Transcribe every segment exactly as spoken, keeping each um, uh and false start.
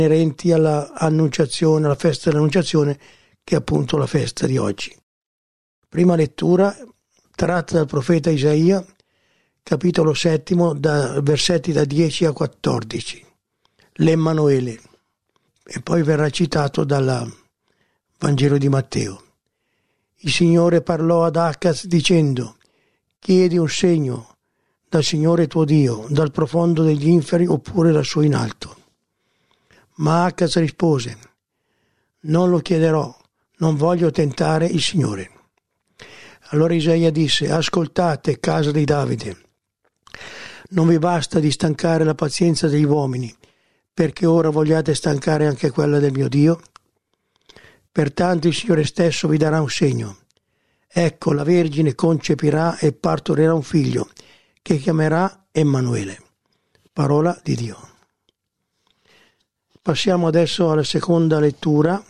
inerenti alla annunciazione, alla festa dell'annunciazione, che è appunto la festa di oggi. Prima lettura tratta dal profeta Isaia, capitolo settimo, da versetti da dieci a quattordici, l'Emmanuele, e poi verrà citato dal Vangelo di Matteo. Il Signore parlò ad Acaz dicendo: chiedi un segno dal Signore tuo Dio, dal profondo degli inferi oppure dal suo in alto. Ma Acaz rispose: non lo chiederò, non voglio tentare il Signore. Allora Isaia disse: ascoltate, casa di Davide, non vi basta di stancare la pazienza degli uomini, perché ora vogliate stancare anche quella del mio Dio? Pertanto il Signore stesso vi darà un segno. Ecco, la Vergine concepirà e partorirà un figlio, che chiamerà Emmanuele. Parola di Dio. Passiamo adesso alla seconda lettura,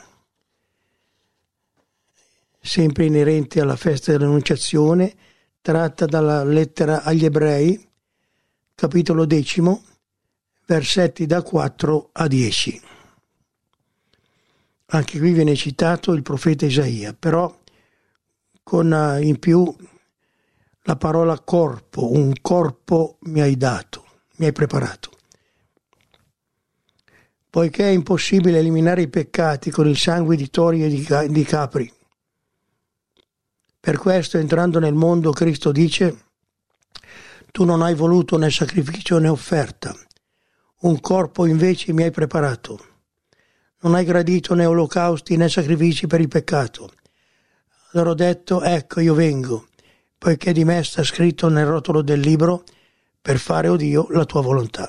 sempre inerente alla festa dell'Annunciazione, tratta dalla lettera agli Ebrei, capitolo decimo, versetti da quattro a dieci. Anche qui viene citato il profeta Isaia, però con in più la parola corpo, un corpo mi hai dato, mi hai preparato. Poiché è impossibile eliminare i peccati con il sangue di tori e di, di capri. Per questo, entrando nel mondo, Cristo dice: tu non hai voluto né sacrificio né offerta, un corpo invece mi hai preparato. Non hai gradito né olocausti né sacrifici per il peccato. Allora ho detto: ecco, io vengo, poiché di me sta scritto nel rotolo del libro, per fare, o Dio, la tua volontà.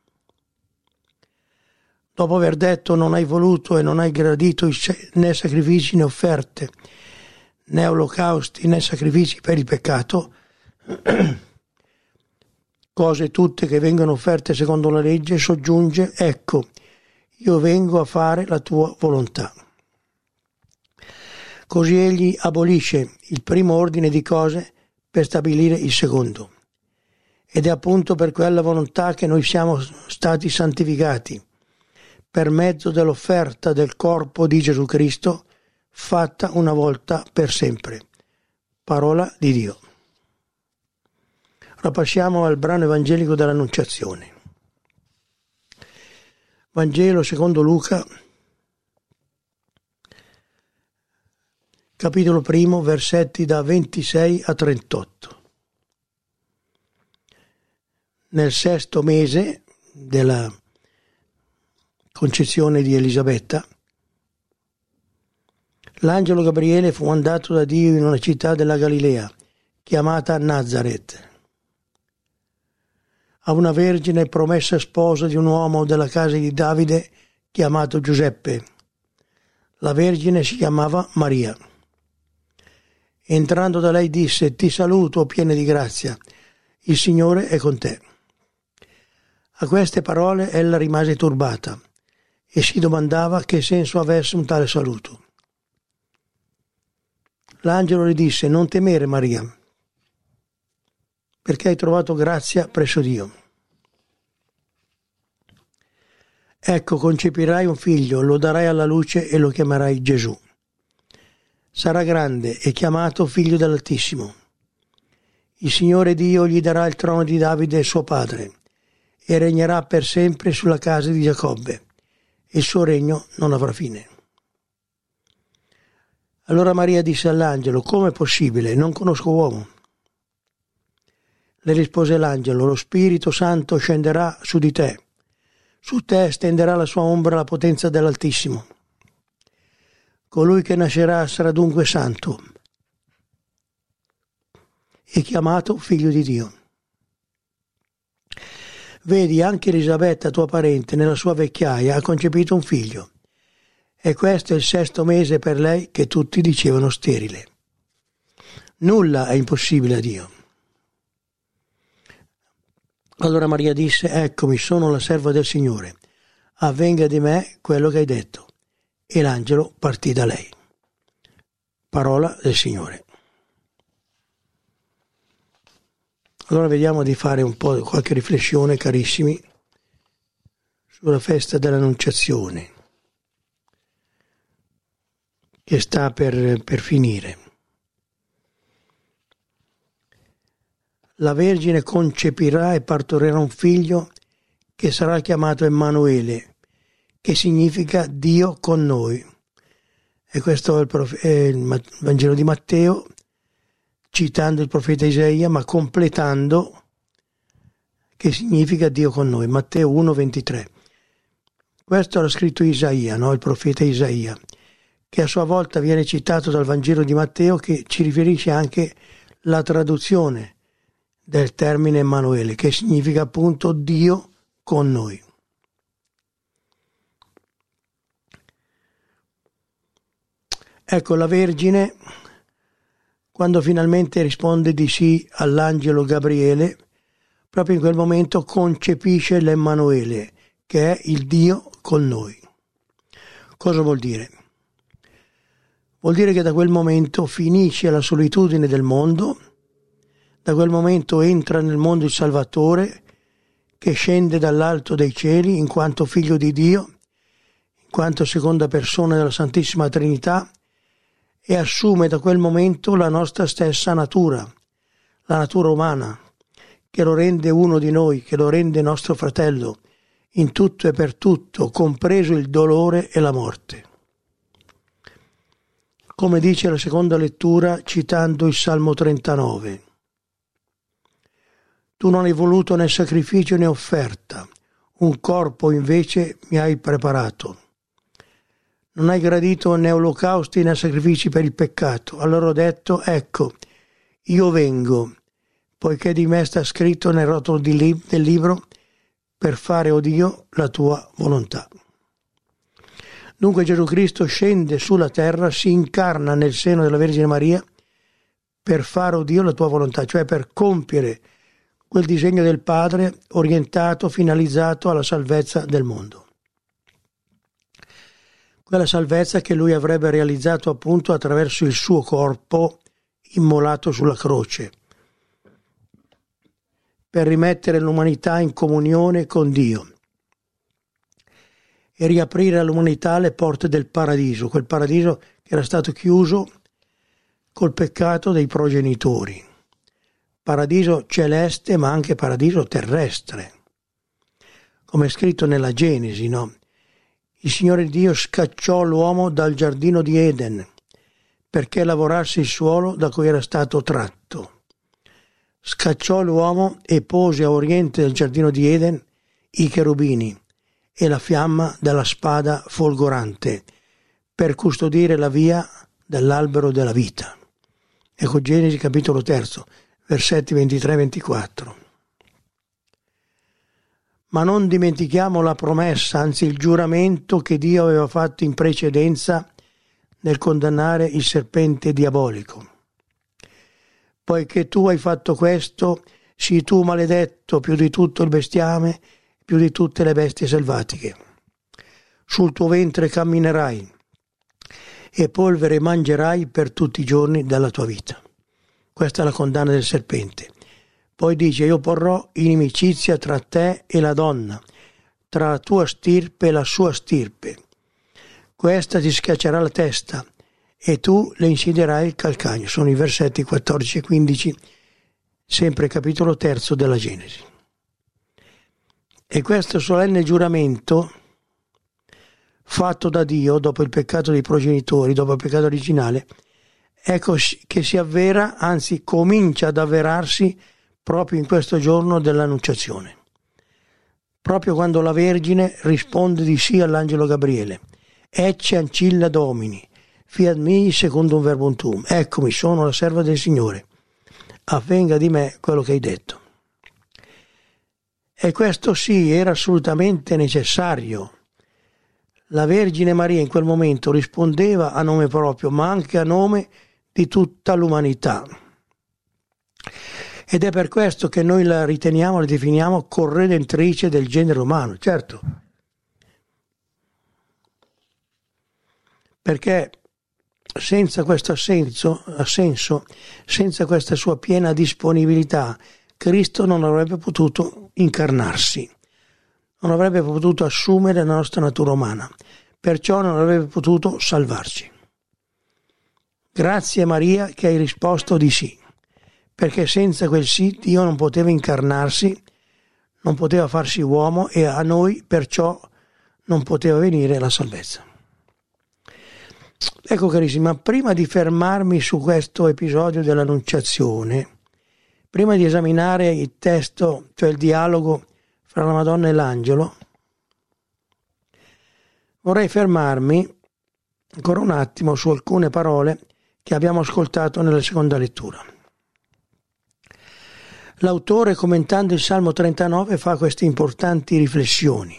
Dopo aver detto: non hai voluto e non hai gradito né sacrifici né offerte, né olocausti né sacrifici per il peccato, cose tutte che vengono offerte secondo la legge, soggiunge: ecco, io vengo a fare la tua volontà. Così egli abolisce il primo ordine di cose per stabilire il secondo. Ed è appunto per quella volontà che noi siamo stati santificati, per mezzo dell'offerta del corpo di Gesù Cristo, fatta una volta per sempre. Parola di Dio. Ora passiamo al brano evangelico dell'Annunciazione. Vangelo secondo Luca, capitolo primo, versetti da ventisei a trentotto. Nel sesto mese della concezione di Elisabetta, l'angelo Gabriele fu mandato da Dio in una città della Galilea, chiamata Nazaret, a una vergine promessa sposa di un uomo della casa di Davide chiamato Giuseppe. La vergine si chiamava Maria. Entrando da lei disse: ti saluto, piena di grazia, il Signore è con te. A queste parole ella rimase turbata e si domandava che senso avesse un tale saluto. L'angelo le disse: non temere, Maria, perché hai trovato grazia presso Dio. Ecco, concepirai un figlio, lo darai alla luce e lo chiamerai Gesù. Sarà grande e chiamato figlio dell'Altissimo. Il Signore Dio gli darà il trono di Davide suo padre e regnerà per sempre sulla casa di Giacobbe, e il suo regno non avrà fine. Allora Maria disse all'angelo: come è possibile? Non conosco uomo. Le rispose l'angelo: lo Spirito Santo scenderà su di te, su te stenderà la sua ombra la potenza dell'Altissimo. Colui che nascerà sarà dunque santo e chiamato figlio di Dio. Vedi, anche Elisabetta, tua parente, nella sua vecchiaia ha concepito un figlio, e questo è il sesto mese per lei che tutti dicevano sterile. Nulla è impossibile a Dio. Allora Maria disse: eccomi, sono la serva del Signore, avvenga di me quello che hai detto. E l'angelo partì da lei. Parola del Signore. Allora vediamo di fare un po' qualche riflessione, carissimi, sulla festa dell'Annunciazione, che sta per, per finire. La Vergine concepirà e partorirà un figlio che sarà chiamato Emanuele, che significa Dio con noi. E questo è il, prof- è il Vangelo di Matteo, citando il profeta Isaia, ma completando che significa Dio con noi. Matteo uno ventitré. Questo l'ha scritto Isaia, no? Il profeta Isaia, che a sua volta viene citato dal Vangelo di Matteo, che ci riferisce anche la traduzione del termine Emanuele, che significa appunto Dio con noi. Ecco, la Vergine, quando finalmente risponde di sì all'angelo Gabriele, proprio in quel momento concepisce l'Emanuele, che è il Dio con noi. Cosa vuol dire? Vuol dire che da quel momento finisce la solitudine del mondo. Da quel momento entra nel mondo il Salvatore, che scende dall'alto dei cieli in quanto figlio di Dio, in quanto seconda persona della Santissima Trinità, e assume da quel momento la nostra stessa natura, la natura umana, che lo rende uno di noi, che lo rende nostro fratello, in tutto e per tutto, compreso il dolore e la morte. Come dice la seconda lettura, citando il Salmo trentanove. Tu non hai voluto né sacrificio né offerta, un corpo invece mi hai preparato. Non hai gradito né olocausti né sacrifici per il peccato. Allora ho detto, ecco, io vengo, poiché di me sta scritto nel rotolo di lib- del libro, per fare, o Dio, la tua volontà. Dunque Gesù Cristo scende sulla terra, si incarna nel seno della Vergine Maria, per fare, o Dio, la tua volontà, cioè per compiere quel disegno del Padre orientato, finalizzato alla salvezza del mondo. Quella salvezza che lui avrebbe realizzato appunto attraverso il suo corpo immolato sulla croce, per rimettere l'umanità in comunione con Dio e riaprire all'umanità le porte del paradiso, quel paradiso che era stato chiuso col peccato dei progenitori. Paradiso celeste, ma anche paradiso terrestre. Come è scritto nella Genesi, no? Il Signore Dio scacciò l'uomo dal giardino di Eden perché lavorasse il suolo da cui era stato tratto. Scacciò l'uomo e pose a oriente del giardino di Eden i cherubini e la fiamma della spada folgorante per custodire la via dell'albero della vita. Ecco Genesi capitolo terzo. Versetti ventitré ventiquattro. Ma non dimentichiamo la promessa, anzi il giuramento che Dio aveva fatto in precedenza nel condannare il serpente diabolico. Poiché tu hai fatto questo, sii tu maledetto più di tutto il bestiame, più di tutte le bestie selvatiche. Sul tuo ventre camminerai e polvere mangerai per tutti i giorni della tua vita. Questa è la condanna del serpente. Poi dice, io porrò inimicizia tra te e la donna, tra la tua stirpe e la sua stirpe. Questa ti schiaccerà la testa e tu le insiderai il calcagno. Sono i versetti quattordici e quindici, sempre capitolo terzo della Genesi. E questo solenne giuramento fatto da Dio dopo il peccato dei progenitori, dopo il peccato originale, ecco che si avvera, anzi comincia ad avverarsi proprio in questo giorno dell'Annunciazione. Proprio quando la Vergine risponde di sì all'angelo Gabriele. Ecce ancilla Domini, fiat mi secondo un verbum tuum. Eccomi, sono la serva del Signore. Avvenga di me quello che hai detto. E questo sì, era assolutamente necessario. La Vergine Maria in quel momento rispondeva a nome proprio, ma anche a nome di tutta l'umanità. Ed è per questo che noi la riteniamo, la definiamo corredentrice del genere umano, certo. Perché senza questo assenso, assenso, senza questa sua piena disponibilità, Cristo non avrebbe potuto incarnarsi, non avrebbe potuto assumere la nostra natura umana, perciò non avrebbe potuto salvarci. Grazie Maria che hai risposto di sì, perché senza quel sì Dio non poteva incarnarsi, non poteva farsi uomo e a noi perciò non poteva venire la salvezza. Ecco carissima, prima di fermarmi su questo episodio dell'Annunciazione, prima di esaminare il testo, cioè il dialogo fra la Madonna e l'angelo, vorrei fermarmi ancora un attimo su alcune parole che abbiamo ascoltato nella seconda lettura. L'autore, commentando il Salmo trentanove, fa queste importanti riflessioni.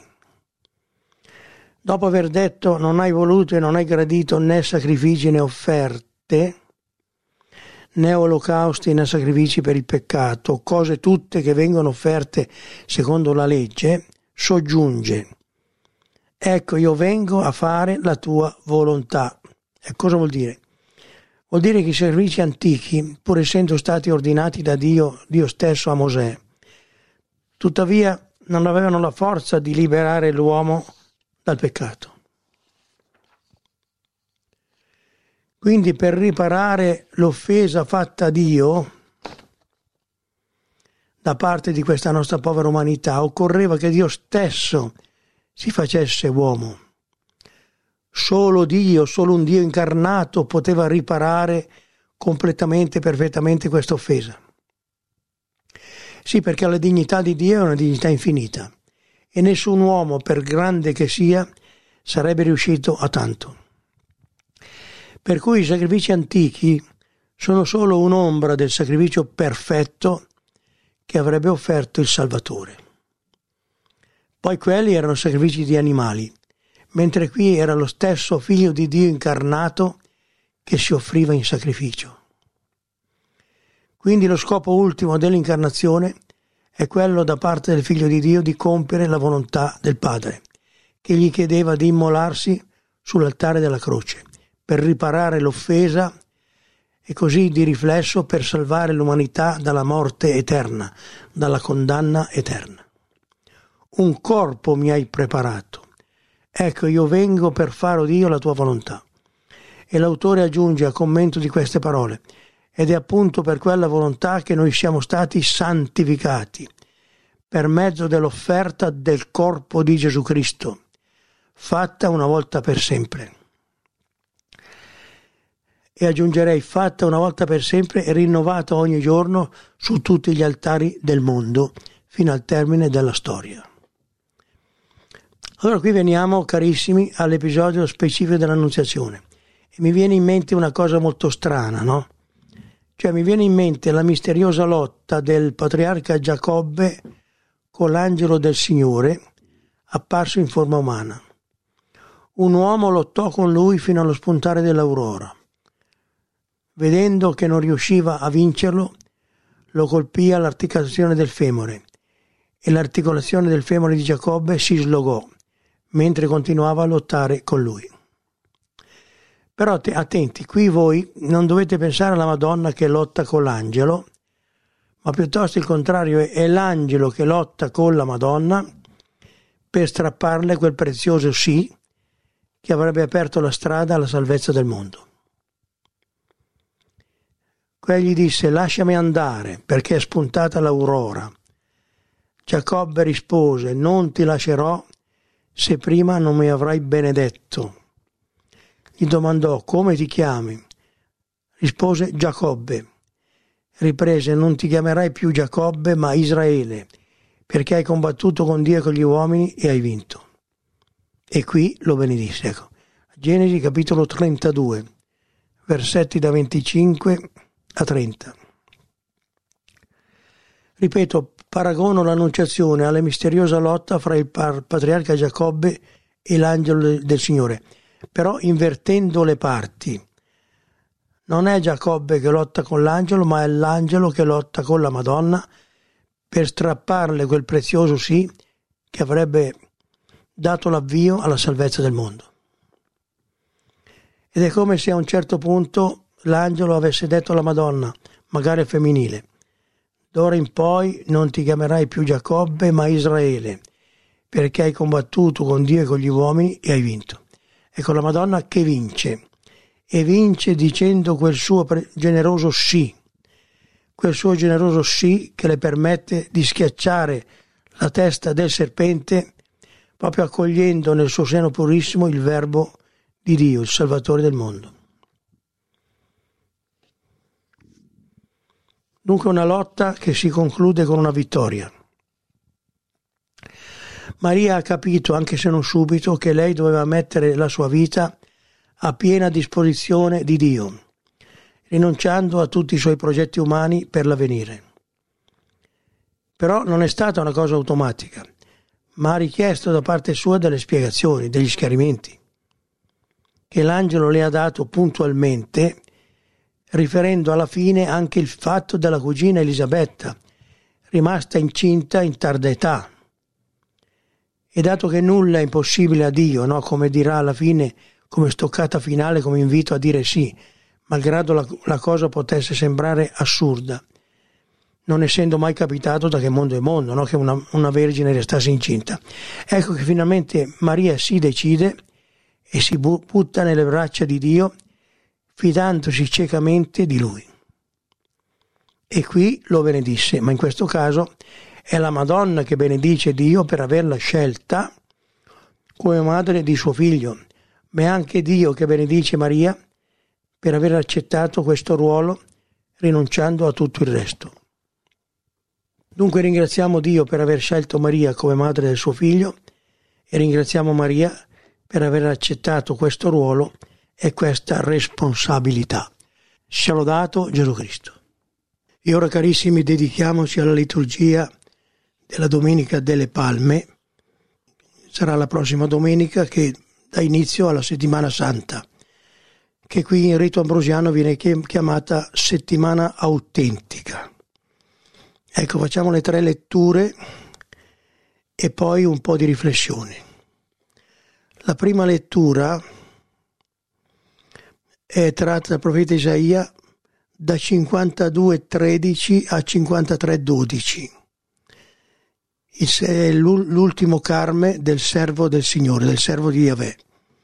Dopo aver detto non hai voluto e non hai gradito né sacrifici né offerte, né olocausti né sacrifici per il peccato, cose tutte che vengono offerte secondo la legge, soggiunge: ecco, io vengo a fare la tua volontà. E cosa vuol dire? Vuol dire che i sacrifici antichi, pur essendo stati ordinati da Dio, Dio stesso a Mosè, tuttavia non avevano la forza di liberare l'uomo dal peccato. Quindi per riparare l'offesa fatta a Dio da parte di questa nostra povera umanità, occorreva che Dio stesso si facesse uomo. Solo Dio, solo un Dio incarnato poteva riparare completamente, perfettamente questa offesa. Sì, perché la dignità di Dio è una dignità infinita e nessun uomo, per grande che sia, sarebbe riuscito a tanto. Per cui i sacrifici antichi sono solo un'ombra del sacrificio perfetto che avrebbe offerto il Salvatore. Poi quelli erano sacrifici di animali, mentre qui era lo stesso Figlio di Dio incarnato che si offriva in sacrificio. Quindi lo scopo ultimo dell'incarnazione è quello da parte del Figlio di Dio di compiere la volontà del Padre, che gli chiedeva di immolarsi sull'altare della croce, per riparare l'offesa e così di riflesso per salvare l'umanità dalla morte eterna, dalla condanna eterna. Un corpo mi hai preparato. Ecco, io vengo per fare, o Dio, la tua volontà. E l'autore aggiunge a commento di queste parole: ed è appunto per quella volontà che noi siamo stati santificati, per mezzo dell'offerta del corpo di Gesù Cristo, fatta una volta per sempre. E aggiungerei fatta una volta per sempre e rinnovata ogni giorno su tutti gli altari del mondo, fino al termine della storia. Allora qui veniamo, carissimi, all'episodio specifico dell'Annunziazione. E mi viene in mente una cosa molto strana, no? Cioè mi viene in mente la misteriosa lotta del patriarca Giacobbe con l'angelo del Signore apparso in forma umana. Un uomo lottò con lui fino allo spuntare dell'aurora. Vedendo che non riusciva a vincerlo, lo colpì all'articolazione del femore e l'articolazione del femore di Giacobbe si slogò mentre continuava a lottare con lui. Però attenti, qui voi non dovete pensare alla Madonna che lotta con l'angelo, ma piuttosto il contrario, è l'angelo che lotta con la Madonna per strapparle quel prezioso sì che avrebbe aperto la strada alla salvezza del mondo. Quegli disse: lasciami andare perché è spuntata l'aurora. Giacobbe rispose: non ti lascerò se prima non mi avrai benedetto. Gli domandò: come ti chiami? Rispose: Giacobbe. Riprese: non ti chiamerai più Giacobbe ma Israele, perché hai combattuto con Dio e con gli uomini e hai vinto. E qui lo benedisse. Ecco, Genesi capitolo trentadue, versetti da venticinque a trenta. Ripeto, paragono l'Annunciazione alla misteriosa lotta fra il patriarca Giacobbe e l'angelo del Signore, però invertendo le parti. Non è Giacobbe che lotta con l'angelo, ma è l'angelo che lotta con la Madonna per strapparle quel prezioso sì che avrebbe dato l'avvio alla salvezza del mondo. Ed è come se a un certo punto l'angelo avesse detto alla Madonna, magari femminile: d'ora in poi non ti chiamerai più Giacobbe ma Israele, perché hai combattuto con Dio e con gli uomini e hai vinto. Ecco la Madonna che vince, e vince dicendo quel suo generoso sì, quel suo generoso sì che le permette di schiacciare la testa del serpente, proprio accogliendo nel suo seno purissimo il Verbo di Dio, il Salvatore del mondo. Dunque una lotta che si conclude con una vittoria. Maria ha capito, anche se non subito, che lei doveva mettere la sua vita a piena disposizione di Dio, rinunciando a tutti i suoi progetti umani per l'avvenire. Però non è stata una cosa automatica, ma ha richiesto da parte sua delle spiegazioni, degli schiarimenti, che l'angelo le ha dato puntualmente, riferendo alla fine anche il fatto della cugina Elisabetta, rimasta incinta in tarda età. E dato che nulla è impossibile a Dio, no? Come dirà alla fine, come stoccata finale, come invito a dire sì, malgrado la, la cosa potesse sembrare assurda, non essendo mai capitato da che mondo è mondo, no? Che una, una vergine restasse incinta. Ecco che finalmente Maria si decide e si butta nelle braccia di Dio, fidandosi ciecamente di Lui. E qui lo benedisse, ma in questo caso è la Madonna che benedice Dio per averla scelta come madre di suo figlio, ma è anche Dio che benedice Maria per aver accettato questo ruolo, rinunciando a tutto il resto. Dunque ringraziamo Dio per aver scelto Maria come madre del suo figlio e ringraziamo Maria per aver accettato questo ruolo e questa responsabilità. Sia lodato Gesù Cristo. E ora, carissimi, dedichiamoci alla liturgia della Domenica delle Palme. Sarà la prossima domenica che dà inizio alla Settimana Santa, che qui in rito ambrosiano viene chiamata Settimana Autentica. Ecco, facciamo le tre letture e poi un po' di riflessione. La prima lettura è tratta dal profeta Isaia da cinquantadue tredici a cinquantatré dodici. È l'ultimo carme del servo del Signore, del servo di Yahweh.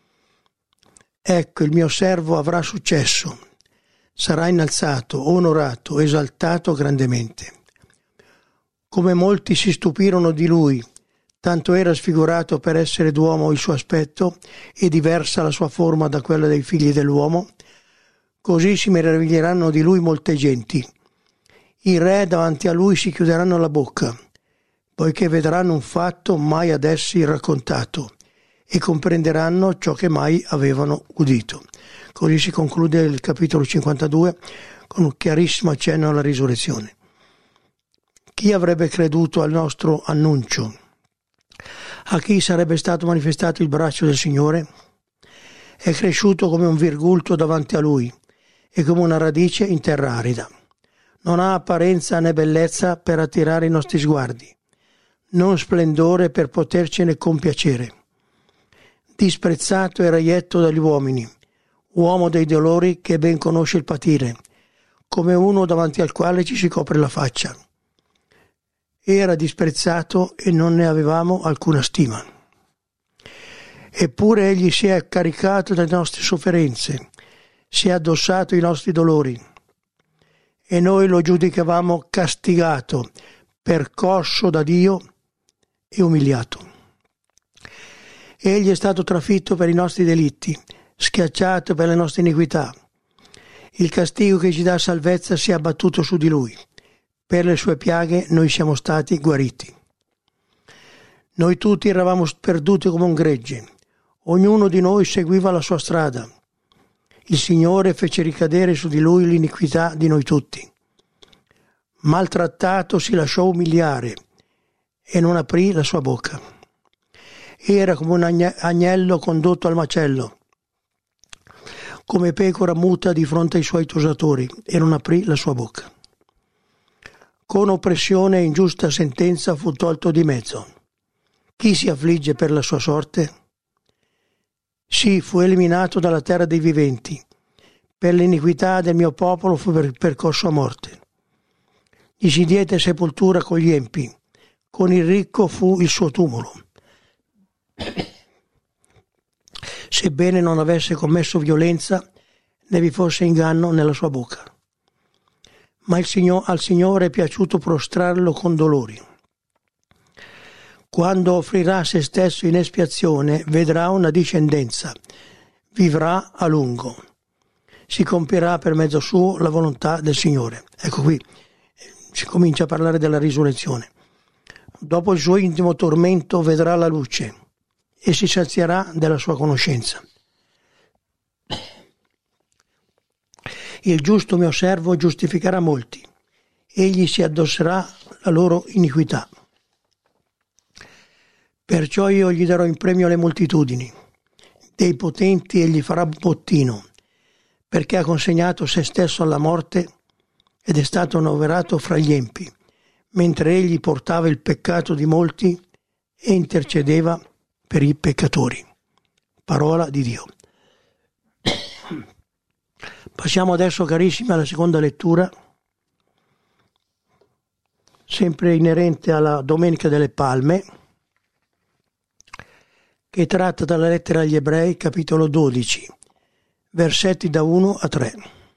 Ecco, il mio servo avrà successo, sarà innalzato, onorato, esaltato grandemente. Come molti si stupirono di lui, tanto era sfigurato per essere d'uomo il suo aspetto e diversa la sua forma da quella dei figli dell'uomo, così si meraviglieranno di lui molte genti. I re davanti a lui si chiuderanno la bocca, poiché vedranno un fatto mai ad essi raccontato e comprenderanno ciò che mai avevano udito. Così si conclude il capitolo cinquantadue con un chiarissimo accenno alla risurrezione. Chi avrebbe creduto al nostro annuncio? A chi sarebbe stato manifestato il braccio del Signore? È cresciuto come un virgulto davanti a lui e come una radice in terra arida. Non ha apparenza né bellezza per attirare i nostri sguardi, non splendore per potercene compiacere. Disprezzato e reietto dagli uomini, uomo dei dolori che ben conosce il patire, come uno davanti al quale ci si copre la faccia. Era disprezzato e non ne avevamo alcuna stima. Eppure egli si è caricato delle nostre sofferenze, si è addossato i nostri dolori, e noi lo giudicavamo castigato, percosso da Dio e umiliato. Egli è stato trafitto per i nostri delitti, schiacciato per le nostre iniquità. Il castigo che ci dà salvezza si è abbattuto su di lui. Per le sue piaghe noi siamo stati guariti. Noi tutti eravamo perduti come un gregge, ognuno di noi seguiva la sua strada. Il Signore fece ricadere su di lui l'iniquità di noi tutti. Maltrattato si lasciò umiliare e non aprì la sua bocca. Era come un agnello condotto al macello, come pecora muta di fronte ai suoi tosatori, e non aprì la sua bocca. Con oppressione e ingiusta sentenza fu tolto di mezzo. Chi si affligge per la sua sorte? Sì, fu eliminato dalla terra dei viventi. Per l'iniquità del mio popolo fu percosso a morte. Gli si diede sepoltura con gli empi. Con il ricco fu il suo tumulo. sebbene non avesse commesso violenza né vi fosse inganno nella sua bocca. Ma il Signore, al Signore è piaciuto prostrarlo con dolori. Quando offrirà se stesso in espiazione, vedrà una discendenza, vivrà a lungo. Si compierà per mezzo suo la volontà del Signore. Ecco qui, si comincia a parlare della risurrezione. Dopo il suo intimo tormento vedrà la luce e si sazierà della sua conoscenza. Il giusto mio servo giustificherà molti, egli si addosserà la loro iniquità. Perciò io gli darò in premio le moltitudini, dei potenti egli farà bottino, perché ha consegnato se stesso alla morte ed è stato annoverato fra gli empi, mentre egli portava il peccato di molti e intercedeva per i peccatori. Parola di Dio. Passiamo adesso, carissimi, alla seconda lettura, sempre inerente alla Domenica delle Palme, che tratta dalla lettera agli Ebrei, capitolo dodici, versetti da uno a tre.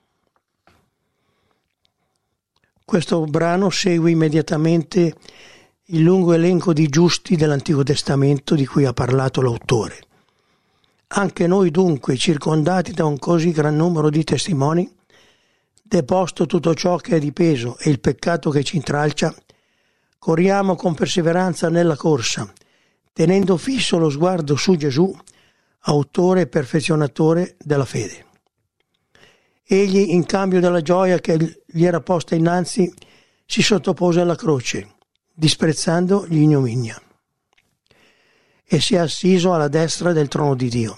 Questo brano segue immediatamente il lungo elenco di giusti dell'Antico Testamento di cui ha parlato l'autore. Anche noi dunque, circondati da un così gran numero di testimoni, deposto tutto ciò che è di peso e il peccato che ci intralcia, corriamo con perseveranza nella corsa, tenendo fisso lo sguardo su Gesù, autore e perfezionatore della fede. Egli, in cambio della gioia che gli era posta innanzi, si sottopose alla croce, disprezzando l'ignominia, e si è assiso alla destra del trono di Dio.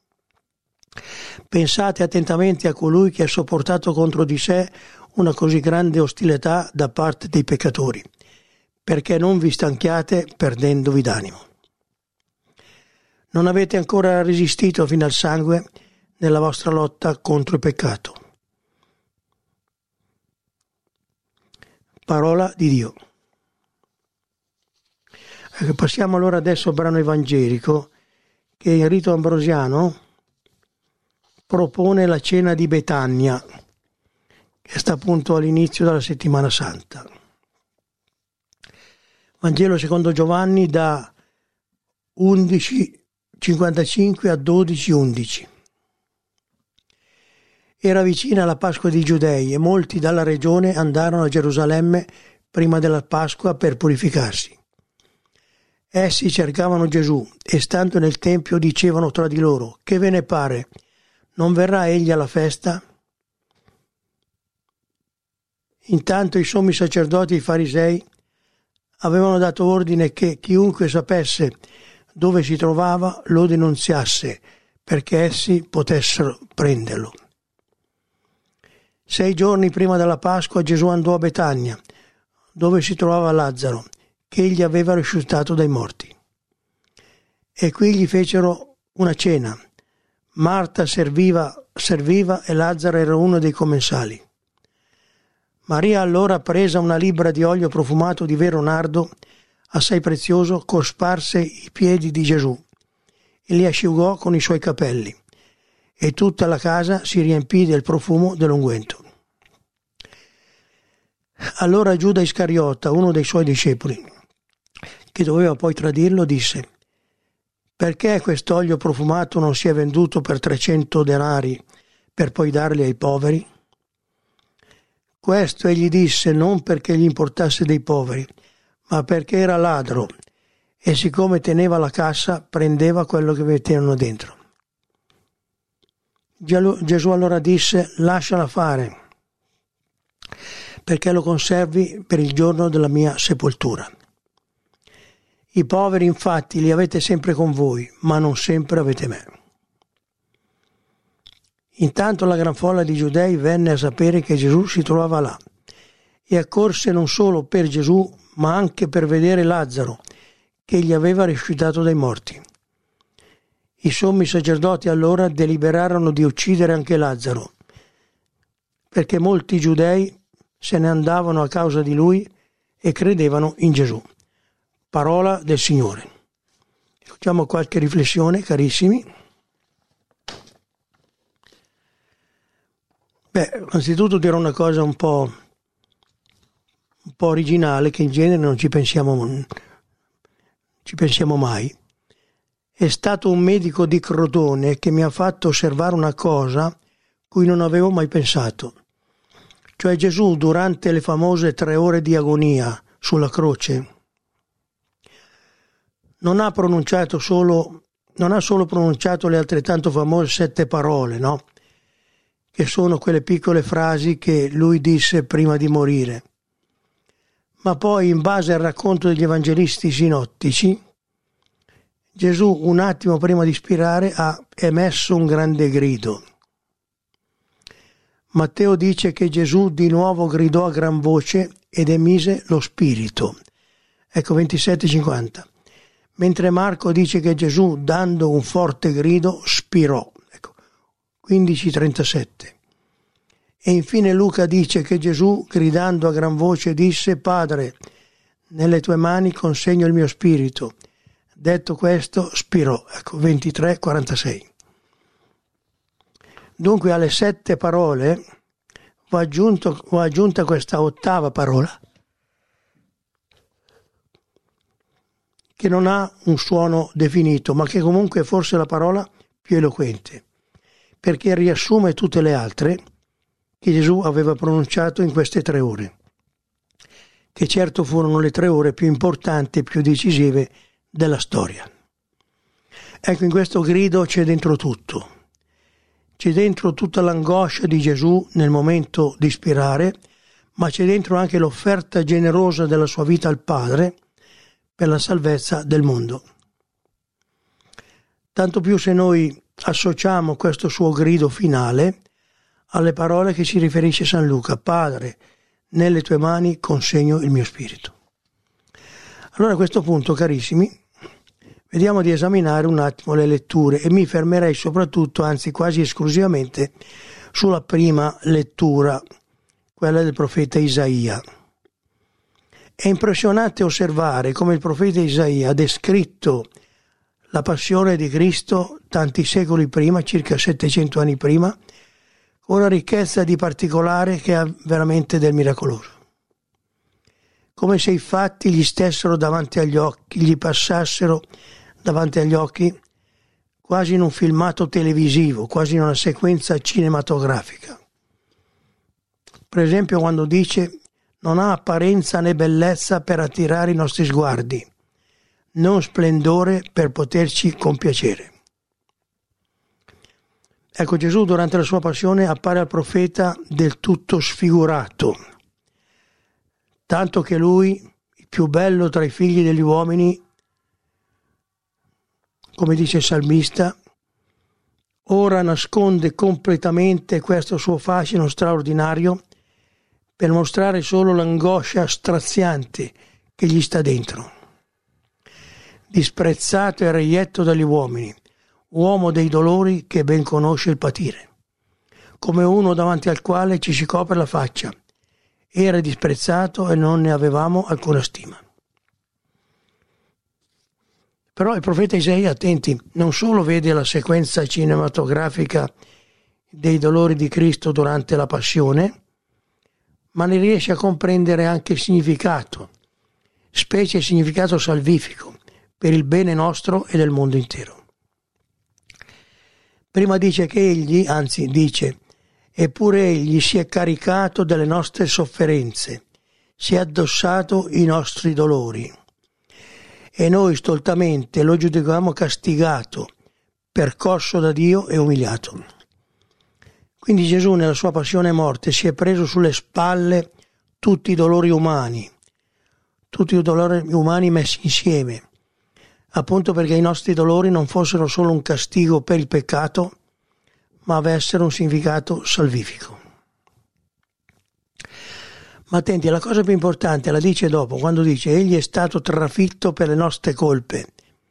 Pensate attentamente a colui che ha sopportato contro di sé una così grande ostilità da parte dei peccatori, perché non vi stanchiate perdendovi d'animo. Non avete ancora resistito fino al sangue nella vostra lotta contro il peccato. Parola di Dio. Passiamo allora adesso al brano evangelico che in rito ambrosiano propone la cena di Betania, che sta appunto all'inizio della settimana santa. Vangelo secondo Giovanni da undici cinquantacinque a dodici undici. Era vicina la Pasqua dei Giudei e molti dalla regione andarono a Gerusalemme prima della Pasqua per purificarsi. Essi cercavano Gesù e stando nel Tempio dicevano tra di loro: che ve ne pare? Non verrà egli alla festa? Intanto i sommi sacerdoti e i farisei avevano dato ordine che chiunque sapesse dove si trovava lo denunziasse perché essi potessero prenderlo. Sei giorni prima della Pasqua Gesù andò a Betania, dove si trovava Lazzaro, che egli aveva risuscitato dai morti. E qui gli fecero una cena. Marta serviva, serviva e Lazzaro era uno dei commensali. Maria allora, presa una libbra di olio profumato di vero nardo, assai prezioso, cosparse i piedi di Gesù e li asciugò con i suoi capelli, e tutta la casa si riempì del profumo dell'unguento. Allora Giuda Iscariota, uno dei suoi discepoli, che doveva poi tradirlo, disse: perché quest'olio profumato non si è venduto per trecento denari per poi darli ai poveri? Questo egli disse non perché gli importasse dei poveri, ma perché era ladro e siccome teneva la cassa prendeva quello che mettevano dentro. Gesù allora disse: lasciala fare, perché lo conservi per il giorno della mia sepoltura. I poveri infatti li avete sempre con voi, ma non sempre avete me. Intanto la gran folla di giudei venne a sapere che Gesù si trovava là e accorse non solo per Gesù, ma anche per vedere Lazzaro, che gli aveva risuscitato dai morti. I sommi sacerdoti allora deliberarono di uccidere anche Lazzaro, perché molti giudei se ne andavano a causa di lui e credevano in Gesù. Parola del Signore. Facciamo qualche riflessione, carissimi. Beh, anzitutto dirò una cosa un po', un po' originale, che in genere non ci pensiamo, ci pensiamo mai. È stato un medico di Crotone che mi ha fatto osservare una cosa cui non avevo mai pensato. Cioè Gesù, durante le famose tre ore di agonia sulla croce, non ha pronunciato solo, non ha solo pronunciato le altrettanto famose sette parole, no? Che sono quelle piccole frasi che lui disse prima di morire. Ma poi, in base al racconto degli evangelisti sinottici, Gesù, un attimo prima di spirare, ha emesso un grande grido. Matteo dice che Gesù di nuovo gridò a gran voce ed emise lo spirito. Ecco, ventisette cinquanta. Mentre Marco dice che Gesù, dando un forte grido, spirò. Ecco, quindici trentasette. E infine Luca dice che Gesù, gridando a gran voce, disse: Padre, nelle tue mani consegno il mio spirito. Detto questo, spirò. Ecco, ventitré quarantasei. Dunque alle sette parole va, aggiunto, va aggiunta questa ottava parola, che non ha un suono definito, ma che comunque è forse la parola più eloquente, perché riassume tutte le altre che Gesù aveva pronunciato in queste tre ore, che certo furono le tre ore più importanti e più decisive della storia. Ecco, in questo grido c'è dentro tutto. C'è dentro tutta l'angoscia di Gesù nel momento di spirare, ma c'è dentro anche l'offerta generosa della sua vita al Padre per la salvezza del mondo. Tanto più se noi associamo questo suo grido finale alle parole che ci riferisce San Luca: Padre, nelle tue mani consegno il mio spirito. Allora a questo punto, carissimi, vediamo di esaminare un attimo le letture e mi fermerei soprattutto, anzi quasi esclusivamente, sulla prima lettura, quella del profeta Isaia. È impressionante osservare come il profeta Isaia ha descritto la passione di Cristo tanti secoli prima, circa settecento anni prima, con una ricchezza di particolare che ha veramente del miracoloso. Come se i fatti gli stessero davanti agli occhi, gli passassero davanti agli occhi, quasi in un filmato televisivo, quasi in una sequenza cinematografica. Per esempio quando dice: non ha apparenza né bellezza per attirare i nostri sguardi, non splendore per poterci compiacere. Ecco, Gesù durante la sua passione appare al profeta del tutto sfigurato, tanto che lui, il più bello tra i figli degli uomini, come dice il salmista, ora nasconde completamente questo suo fascino straordinario per mostrare solo l'angoscia straziante che gli sta dentro. Disprezzato e reietto dagli uomini, uomo dei dolori che ben conosce il patire, come uno davanti al quale ci si copre la faccia. Era disprezzato e non ne avevamo alcuna stima. Però il profeta Isaia, attenti, non solo vede la sequenza cinematografica dei dolori di Cristo durante la passione, ma ne riesce a comprendere anche il significato, specie il significato salvifico, per il bene nostro e del mondo intero. Prima dice che egli, anzi dice, eppure egli si è caricato delle nostre sofferenze, si è addossato i nostri dolori. E noi stoltamente lo giudicavamo castigato, percosso da Dio e umiliato. Quindi Gesù nella sua passione e morte si è preso sulle spalle tutti i dolori umani, tutti i dolori umani messi insieme, appunto perché i nostri dolori non fossero solo un castigo per il peccato, ma avessero un significato salvifico. Ma attenti, la cosa più importante la dice dopo, quando dice: egli è stato trafitto per le nostre colpe,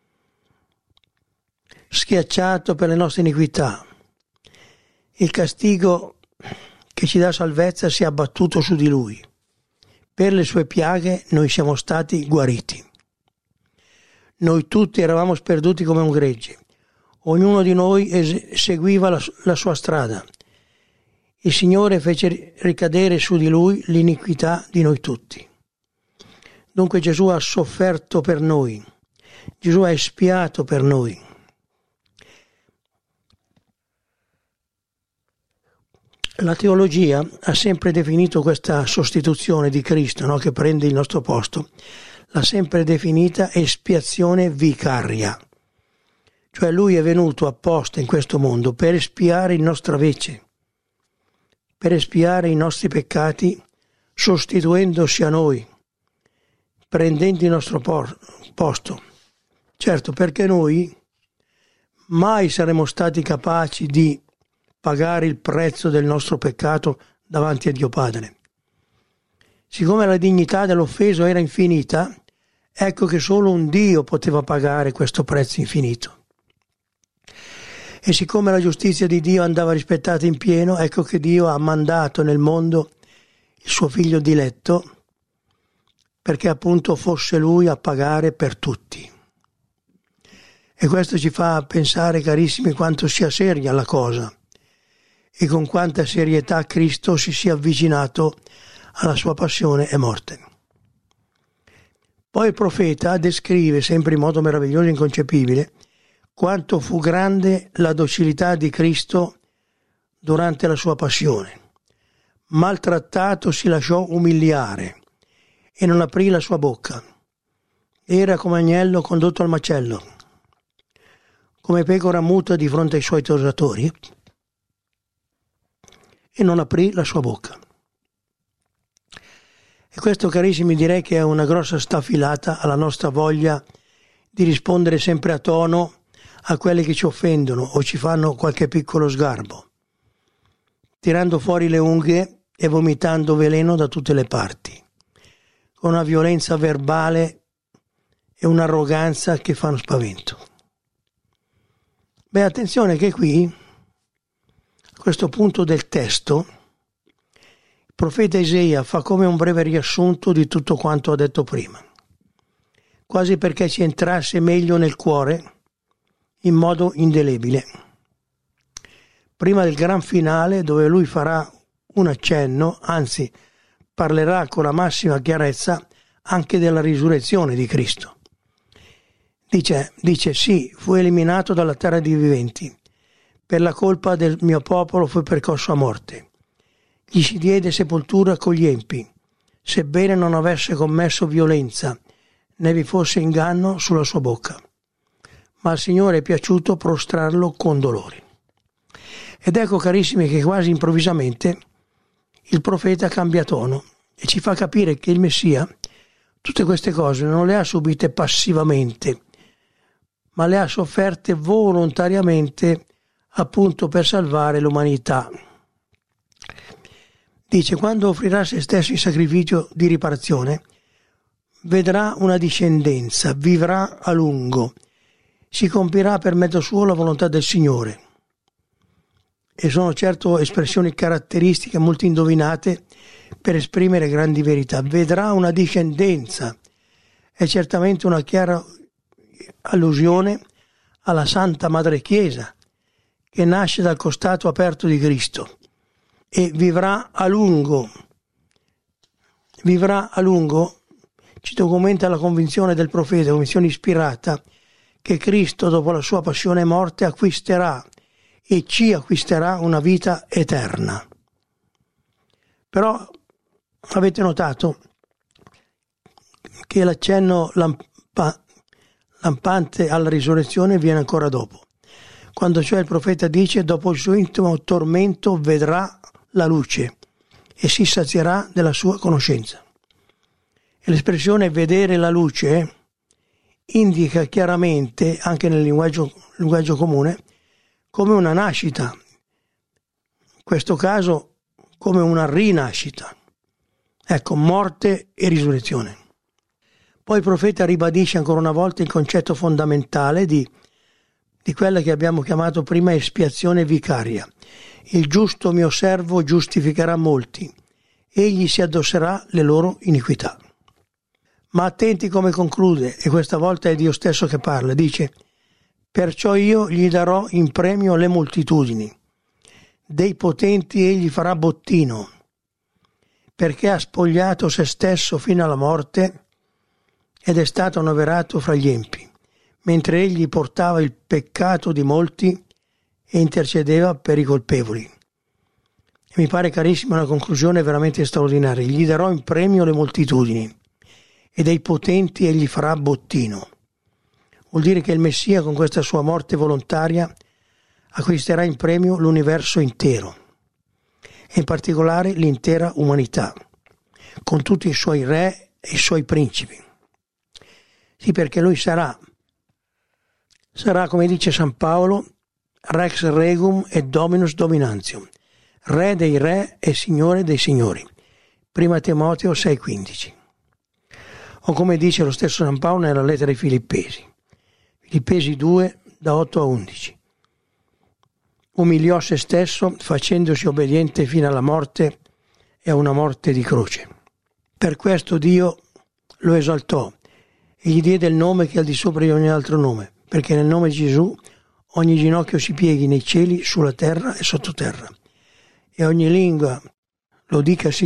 schiacciato per le nostre iniquità. Il castigo che ci dà salvezza si è abbattuto su di lui. Per le sue piaghe noi siamo stati guariti. Noi tutti eravamo sperduti come un gregge. Ognuno di noi es- seguiva la, la sua strada. Il Signore fece ricadere su di Lui l'iniquità di noi tutti. Dunque Gesù ha sofferto per noi. Gesù ha espiato per noi. La teologia ha sempre definito questa sostituzione di Cristo, no, che prende il nostro posto, l'ha sempre definita espiazione vicaria. Cioè Lui è venuto apposta in questo mondo per espiare in nostra vece, per espiare i nostri peccati, sostituendosi a noi, prendendo il nostro posto. Certo, perché noi mai saremo stati capaci di pagare il prezzo del nostro peccato davanti a Dio Padre. Siccome la dignità dell'offeso era infinita, ecco che solo un Dio poteva pagare questo prezzo infinito. E siccome la giustizia di Dio andava rispettata in pieno, ecco che Dio ha mandato nel mondo il suo figlio diletto perché appunto fosse Lui a pagare per tutti. E questo ci fa pensare, carissimi, quanto sia seria la cosa e con quanta serietà Cristo si sia avvicinato alla sua passione e morte. Poi il profeta descrive, sempre in modo meraviglioso e inconcepibile, quanto fu grande la docilità di Cristo durante la sua passione. Maltrattato si lasciò umiliare e non aprì la sua bocca. Era come agnello condotto al macello, come pecora muta di fronte ai suoi tosatori, e non aprì la sua bocca. E questo, carissimi, direi che è una grossa staffilata alla nostra voglia di rispondere sempre a tono a quelli che ci offendono o ci fanno qualche piccolo sgarbo, tirando fuori le unghie e vomitando veleno da tutte le parti, con una violenza verbale e un'arroganza che fanno spavento. Beh, attenzione che qui, a questo punto del testo, il profeta Isaia fa come un breve riassunto di tutto quanto ha detto prima, quasi perché ci entrasse meglio nel cuore in modo indelebile. Prima del gran finale, dove lui farà un accenno, anzi parlerà con la massima chiarezza anche della risurrezione di Cristo. Dice, dice sì, fu eliminato dalla terra dei viventi, per la colpa del mio popolo fu percosso a morte. Gli si diede sepoltura con gli empi, sebbene non avesse commesso violenza, né vi fosse inganno sulla sua bocca. Ma al Signore è piaciuto prostrarlo con dolori. Ed ecco, carissimi, che quasi improvvisamente il profeta cambia tono e ci fa capire che il Messia tutte queste cose non le ha subite passivamente, ma le ha sofferte volontariamente appunto per salvare l'umanità. Dice, quando offrirà se stesso in sacrificio di riparazione, vedrà una discendenza, vivrà a lungo, si compirà per mezzo suo la volontà del Signore. E sono certo espressioni caratteristiche molto indovinate per esprimere grandi verità. Vedrà una discendenza, è certamente una chiara allusione alla Santa Madre Chiesa, che nasce dal costato aperto di Cristo, e vivrà a lungo. Vivrà a lungo ci documenta la convinzione del profeta, convinzione ispirata, che Cristo dopo la sua passione e morte acquisterà e ci acquisterà una vita eterna. Però avete notato che l'accenno lampa, lampante alla risurrezione viene ancora dopo, quando cioè il profeta dice dopo il suo intimo tormento vedrà la luce e si sazierà della sua conoscenza. E l'espressione vedere la luce indica chiaramente, anche nel linguaggio, linguaggio comune, come una nascita, in questo caso come una rinascita. Ecco, morte e risurrezione. Poi il profeta ribadisce ancora una volta il concetto fondamentale di, di quella che abbiamo chiamato prima espiazione vicaria. Il giusto mio servo giustificherà molti, egli si addosserà le loro iniquità. Ma attenti come conclude, e questa volta è Dio stesso che parla, dice: perciò io gli darò in premio le moltitudini, dei potenti egli farà bottino, perché ha spogliato se stesso fino alla morte ed è stato annoverato fra gli empi, mentre egli portava il peccato di molti e intercedeva per i colpevoli. E mi pare, carissima, una conclusione veramente straordinaria. Gli darò in premio le moltitudini e dei potenti egli farà bottino. Vuol dire che il Messia, con questa sua morte volontaria, acquisterà in premio l'universo intero, e in particolare l'intera umanità, con tutti i suoi re e i suoi principi. Sì, perché lui sarà, sarà, come dice San Paolo, Rex Regum et Dominus Dominantium, re dei re e signore dei signori. Prima Timoteo sei quindici. O come dice lo stesso San Paolo nella lettera ai Filippesi, Filippesi due, da otto a undici. Umiliò se stesso, facendosi obbediente fino alla morte e a una morte di croce. Per questo Dio lo esaltò e gli diede il nome che è al di sopra di ogni altro nome, perché nel nome di Gesù ogni ginocchio si pieghi nei cieli, sulla terra e sottoterra, e ogni lingua lo dica